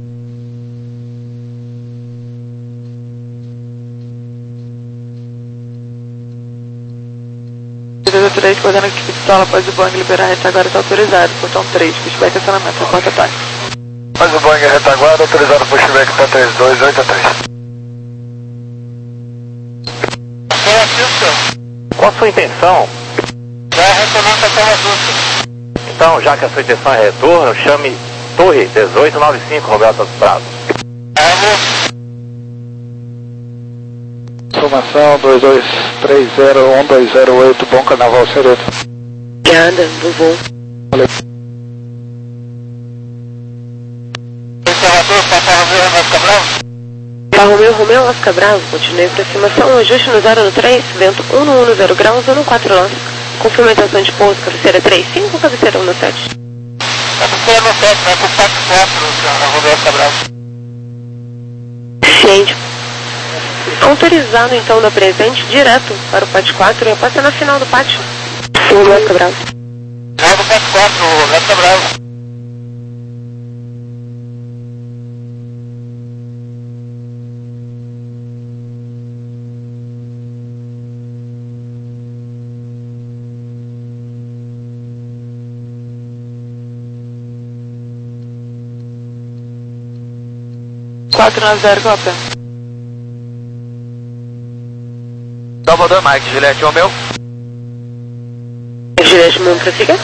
três, guardando equipe de solo após o Boeing liberar a retaguarda está autorizado, portão três, pushback acionamento, reporta táxi. Mas o Boeing retaguarda, autorizado pushback para três dois oito três. Qual a sua intenção? Vai retornar para a Terra Dulce. Então, já que a sua intenção é retorno, chame Torre dezoito noventa e cinco, Roberto Bravo. Informação dois dois três zero um dois zero oito, bom carnaval, Cereto. Obrigada, bom voo. Valeu. Para Romeu, Romeu, Oscar Bravo, continue a aproximação, ajuste no zero no três, vento um um zero graus, um quatro nós. Confirmação de pouso, cabeceira três cinco, cabeceira um no sete. Cabeceira no sete, vai para o quatro quatro, Romeu, Oscar Bravo. Autorizado então da presente direto para o pátio quatro e passa na final do pátio. Sim, Roberto Cabral. Joga o pátio quatro, Roberto Cabral. quatro nove zero, cópia. Salvador, Mike, Juliette Romeu. Juliette Romeu, prossiga.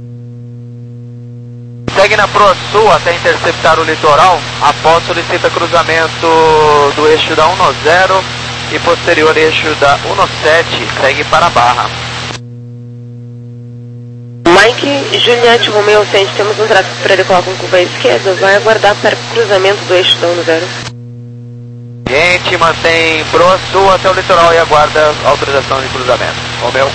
Segue na Pro Sul até interceptar o litoral, após solicita cruzamento do eixo da um zero e posterior eixo da um sete, segue para a Barra. Mike, Juliette Romeu, Centro, temos um tráfego para decolar com curva à esquerda, vai aguardar para cruzamento do eixo da um zero. Cliente mantém Pro Sul até o litoral e aguarda autorização de cruzamento. Romeu.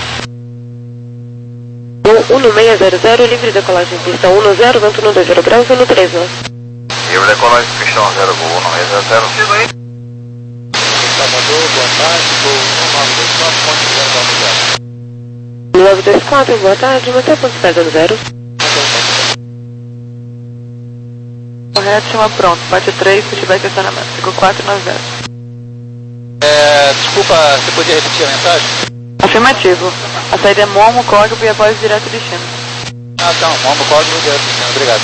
um seis zero zero, livre decolagem pista um zero, vento no dois zero graus, no três nove. Livre decolagem pista um zero, voo um seis zero zero. Salvador, boa tarde, voo um nove dois quatro, ponto zero zero. nove dois quatro, boa tarde, manter ponto zero zero. Correto, chama pronto. Pátio três, feedback estacionamento. Ficou quatro nove zero. É, desculpa, você podia repetir a mensagem? Afirmativo. A saída é Momo, código e após direto destino. Ah, tá, Momo, código direto destino, obrigado.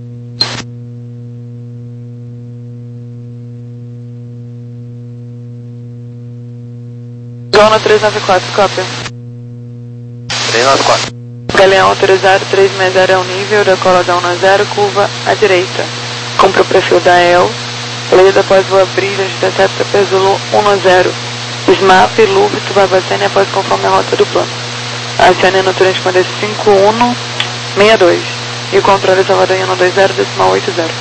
Gona três nove quatro, cópia. três nove quatro. Galeão autorizado três seis zero é o nível, decola da um zero, curva à direita. Compre o perfil da E L, leia após voa brilha, intercepta Pesulo um zero, S M A P, Lúbito, Barbacena após conforme a rota do plano. Acione no transponder cinco um seis dois e o controle Salvador em um dois zero, decimal oito zero.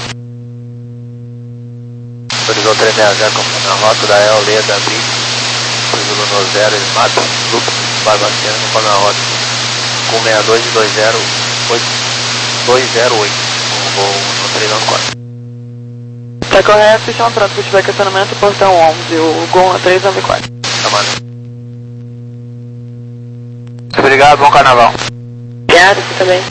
Autorizou três seis zero conforme a rota da E L, leia da brilha, Pesulo um zero, S M A P, Lúbito, Barbacena conforme a rota com seis dois e dois zero oito, dois zero oito, um voo no três nove quatro. Tá correto, chama pronto, feedback estacionamento, portão onze, o Gol três nove quatro. Chamando. Obrigado, bom carnaval. Obrigado, você também.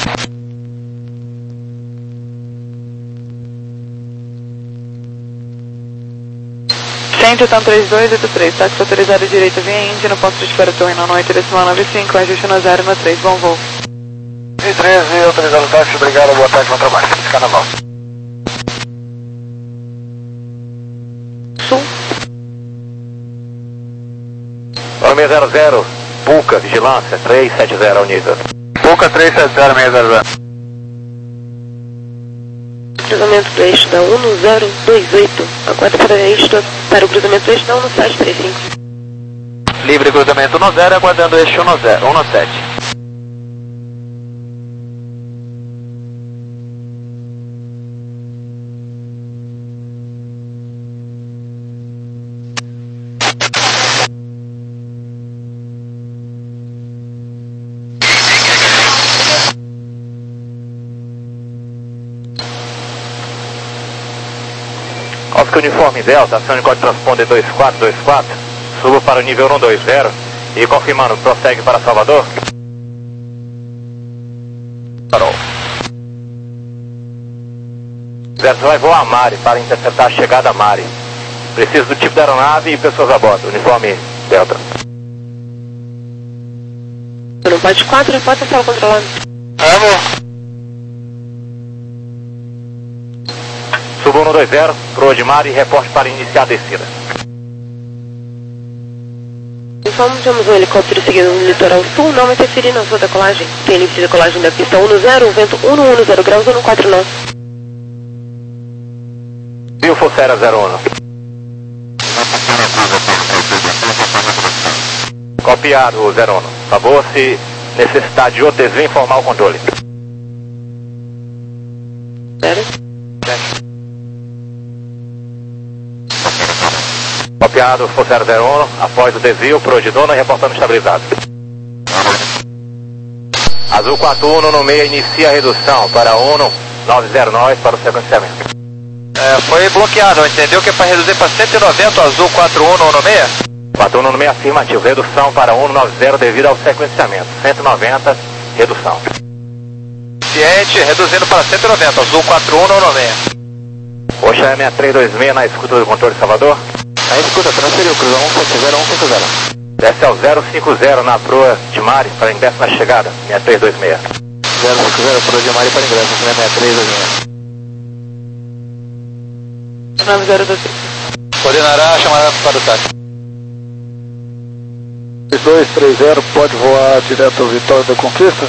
Centro, então três dois oito três, táxi autorizado direita via Índia, no ponto de espera torre na noite, decimal nove cinco, ajuste no zero no três, bom voo. E treze, autorizado o táxi, obrigado, boa tarde, bom trabalho. Feliz carnaval. Sul. seis zero zero, Puca, vigilância, três sete zero ao nível. Puca três sete zero, seis zero zero. Cruzamento do eixo da um zero dois oito, aguarda para, eixo, para o cruzamento do eixo da um sete três cinco. Livre cruzamento um zero, aguardando o eixo um sete. Oscar Uniforme Delta, ação de código transponder dois quatro dois quatro, subo para o nível um dois zero e confirmando, prossegue para Salvador. Parou. Verso vai voar a Mari para interceptar a chegada a Mari. Preciso do tipo da aeronave e pessoas a bordo, uniforme Delta. No pátio quatro, repórter sala controlada. Amor. Subo um dois zero, proa de Mari e reporte para iniciar a descida. Informo, temos um helicóptero seguindo no litoral sul, não interferir na sua decolagem. Tem início de decolagem da pista um zero, vento um zero graus, um quatro nove. Viu, Fossera zero um. Copiado, zero um. Favor, se necessitar de outro desvio, informar o controle. Zero. Copiado, Fossera zero um. Após o desvio, proa de dona, reportando estabilizado. Azul quatro um no meio, inicia a redução para um nove zero nove para o sequenciamento. É, foi bloqueado, entendeu que é para reduzir para cento e noventa, azul quatro um nove seis? quatro um nove seis afirmativo, redução para cento e noventa devido ao sequenciamento. cento e noventa, redução. Ciente, reduzindo para cento e noventa, azul quatro um nove seis. Oxa seis três dois seis na escuta do controle de Salvador. Na escuta, transferiu, cruzou um sete zero um cinco zero. Desce ao zero cinco zero na proa de Mari para ingresso na chegada, seis três dois seis. zero cinco zero, proa de Mari para ingresso, seis três dois seis. nove zero dois seis. Coordenará a chamada para o táxi. dois três zero, pode voar direto ao Vitória da Conquista?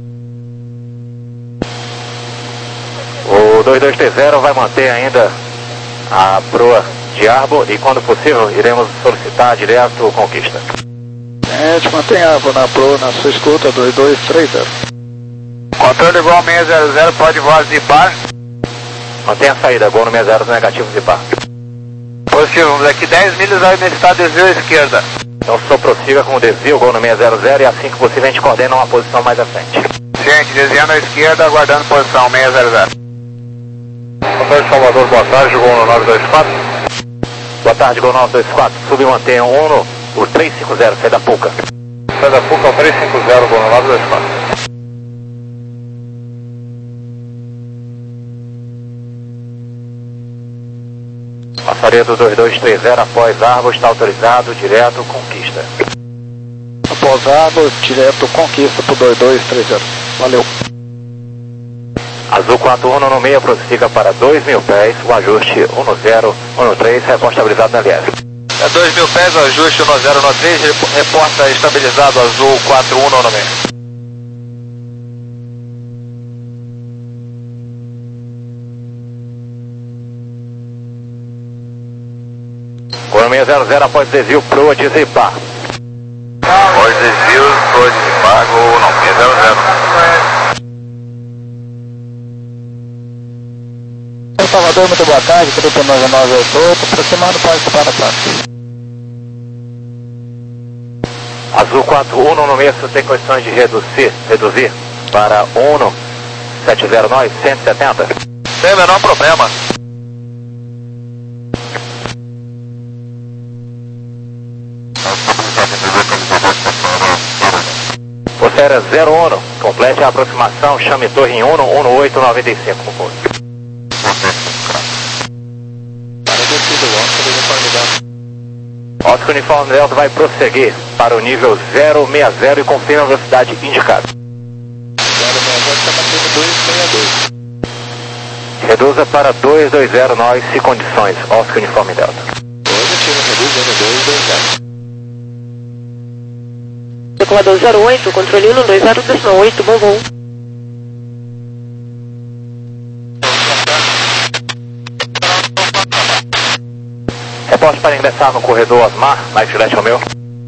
O dois dois três zero vai manter ainda a proa de Arbor e, quando possível, iremos solicitar direto Conquista. A gente mantém a água na proa na sua escuta, dois dois três zero. Controle igual seis zero zero, pode voar zipar. Mantenha a saída, gol no seis zero negativo zipar. Positivo, daqui dez milhas vai necessitar desvio à esquerda. Então só prossiga com o desvio, gol no seis zero zero, e assim que possível a gente coordena uma posição mais à frente. Gente, desviando à esquerda, aguardando posição seis zero zero. Controle de Salvador, boa tarde, gol no nove dois quatro. Boa tarde, gol nove dois quatro, submantenha um no o três cinco zero, sai da Puca. Sai da Puca, três cinco zero, gol no nove dois quatro. Passaria do dois dois três zero após Arbor está autorizado, direto Conquista. Após Arbor, direto Conquista para o dois dois três zero. Valeu. Azul quatro um nove seis prossiga para dois mil pés, o ajuste um zero um três, reporte estabilizado na L S. É dois mil pés, o ajuste um zero um três, reporta estabilizado azul quatro um nove seis. Gol seis zero zero após desvio, proa de Zipar. Após desvio, proa de Zipar, gol não, seis zero zero. Salvador, muito boa tarde, grupo nove nove oito oito, aproximando para participar da classe. Azul quatro um nove seis, você tem condições de reduzir, reduzir para um sete zero nove, cento e setenta? Sem o menor problema. Você era zero um, complete a aproximação, chame torre em um um oito nove cinco, por favor. Oscar Uniforme Delta vai prosseguir para o nível zero seis zero e confirma a velocidade indicada. zero seis zero está batendo dois seis dois. Reduza para dois dois zero nove, se condições, Oscar Uniforme Delta. Positivo, reduz dois dois zero. Decolador zero oito, controle um dois zero oito, bom voo. Reporte para ingressar no corredor Osmar, Mike Juliette Romeu.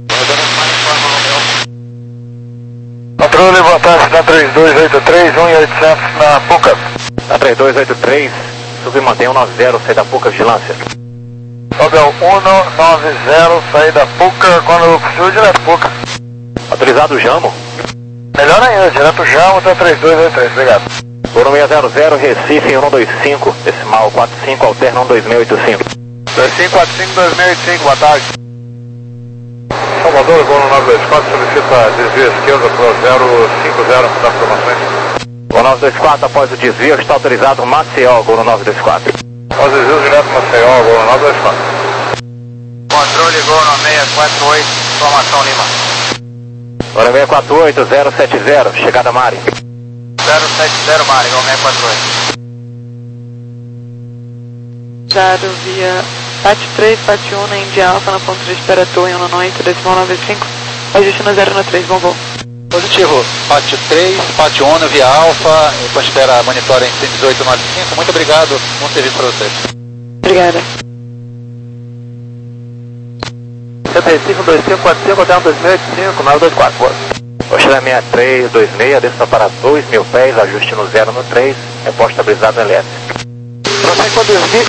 Controle, boa tarde, na três dois oito três, um oitocentos na Puca. Na três dois oito três, submantém um nove zero, sai da Puca, vigilância. Hotel um nove zero, saí da Puca, quando possível, direto Puca. Autorizado o Jamo. Melhor ainda, direto Jamo, até três dois oito três, obrigado. Gol seis zero zero, Recife um dois cinco, decimal quatro cinco, alterna um dois seis oito cinco. dois cinco quatro cinco dois seis oito cinco, boa tarde. Salvador, gol no nove dois quatro, solicita desvio esquerda para o zero cinco zero, das informações. Gol nove dois quatro, após o desvio, está autorizado Maceió, gol no nove dois quatro. Após desvio direto Maceió, gol no nove dois quatro. Controle gol no seis quatro oito, informação Lima. Gol seis quatro oito zero sete zero, chegada Mari. zero sete zero, Mari, gol seis quatro oito. Dado via P A T três, P A T um na Índia Alfa, na ponta de espera torre um oito, decimal nove cinco, ajuste no zero três, bom voo. Positivo, P A T três, P A T um via Alfa, com espera monitora em cento e dezoito nove cinco, muito obrigado, bom serviço para vocês. Obrigada. cinco dois cinco quatro cinco, hotel dois seis oito cinco, nove dois quatro, boa. Oxalá seis três dois seis, desça para dois mil pés, ajuste no zero no três, reposto estabilizado no L S. Prossegue com o desvio.